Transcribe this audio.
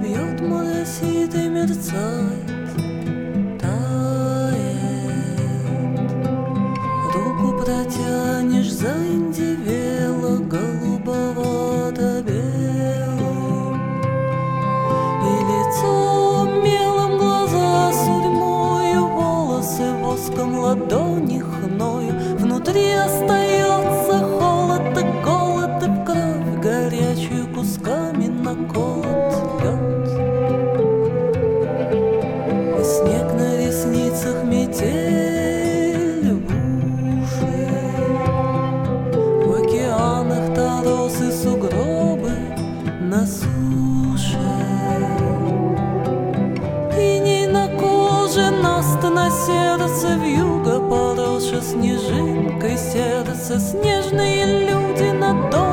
бьет море сит и мерцает, тает. Руку протянешь, заиндивела голубовато-белым, и лицом мелом, глаза сурьмою, волосы воском, ладони хною. Внутри остается холод и голод, и в кровь горячую кусками наколот лед. И снег на ресницах, метель в уши, в океанах торосы, сугробы на суше. Иней на коже, наста на сердце, вьюга поросшая снежинкой сердце. Снежные люди на дом